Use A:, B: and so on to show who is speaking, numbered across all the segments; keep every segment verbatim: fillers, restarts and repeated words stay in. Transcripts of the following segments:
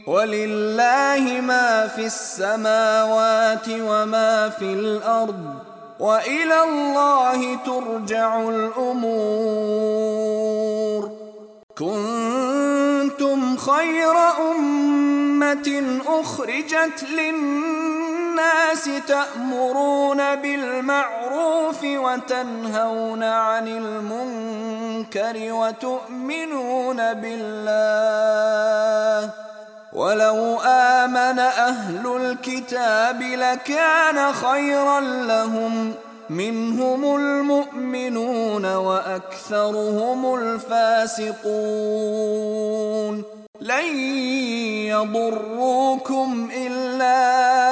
A: ولله ما في السماوات وما في الأرض وإلى الله ترجع الأمور. كنتم خير أمة أخرجت للناس تأمرون بالمعروف وتنهون عن المنكر وتؤمنون بالله، ولو آمن أهل الكتاب لكان خيرا لهم، منهم المؤمنون وأكثرهم الفاسقون. لن يضروكم إلا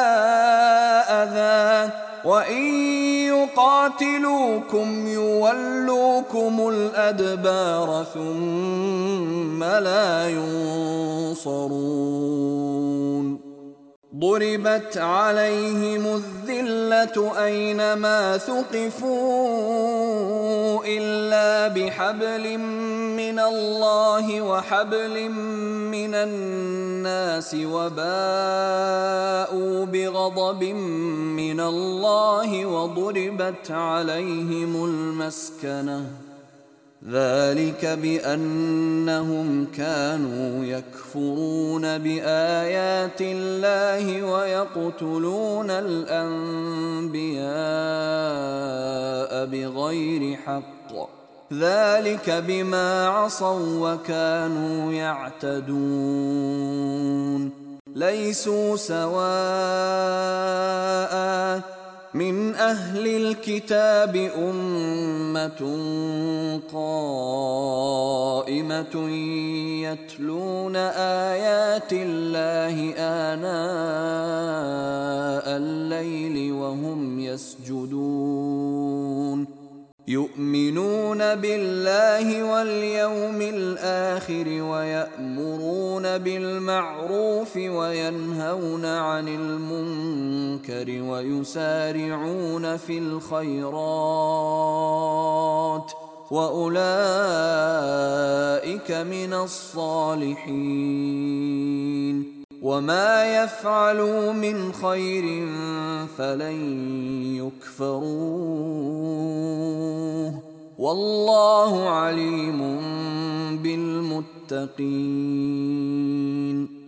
A: أذى، وإن يقاتلوكم يولوكم الأدبار ثم لا ينصرون. ضربت عليهم الذلة أينما ثقفوا إلا بحبل من الله وحبل من الناس وباءوا بغضب من الله وضربت عليهم المسكنة، ذلك بأنهم كانوا يكفرون بآيات الله ويقتلون الأنبياء بغير حق، ذلك بما عصوا وكانوا يعتدون. ليسوا سواء من أهل الكتاب أمة قائمة يتلون آيات الله آناء الليل وهم يسجدون، يؤمنون بالله واليوم الآخر ويأمرون بالمعروف وينهون عن المنكر ويسارعون في الخيرات، وأولئك من الصالحين. وما يفعلوا من خير فلن يكفروه، والله عليم بالمتقين.